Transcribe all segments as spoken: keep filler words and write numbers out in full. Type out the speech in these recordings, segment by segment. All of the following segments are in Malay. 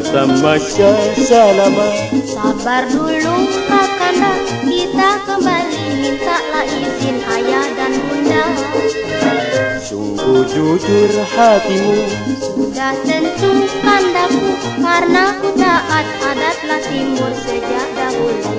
bertamasya selama. Sabar dulu kakanda, kita kembali mintalah izin ayah dan bunda. Sungguh jujur hatimu, sudah tentu kandaku, karena ku taat adatlah timur sejak dahulu.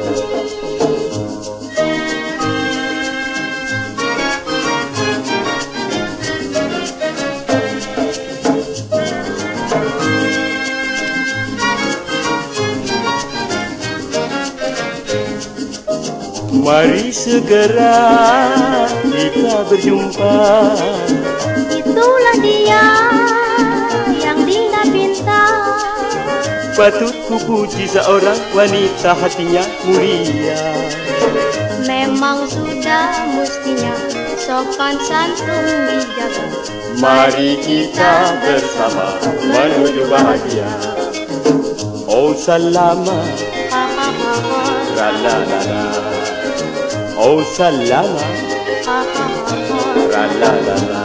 Mari segera kita berjumpa. Itulah dia yang Dinda pinta. Patut ku puji seorang wanita hatinya mulia. Memang sudah mestinya sopan santun dijaga. Mari kita bersama menuju bahagia. Oh salama, la la la la. Oh salama, la la la la.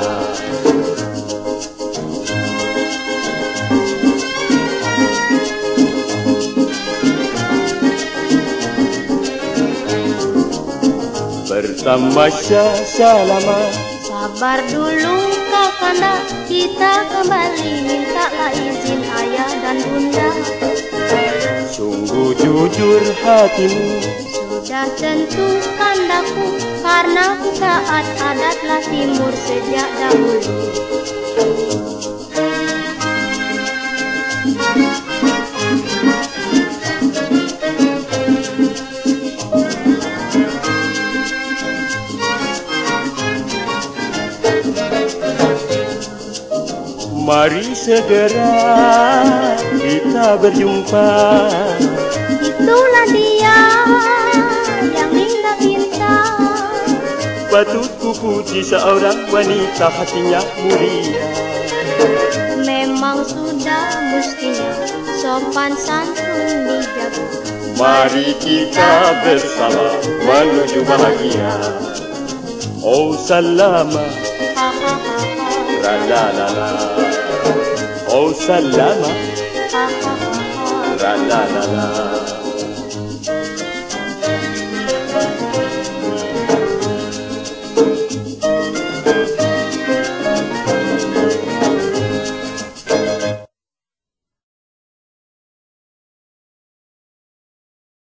Bertamasya selama. Sabar dulu kakanda, kita kembali mintalah izin ayah dan bunda. Sungguh jujur hatimu, sudah tentu kandaku, karena ku taat adatlah timur sejak dahulu. Mari segera kita berjumpa. Itulah dia yang Dinda pinta. Patut ku puji seorang wanita hatinya mulia. Memang sudah mestinya sopan santun dijaga. Mari kita bersama menuju bahagia. Oh salama, la la la la. Oh salama, la la la la.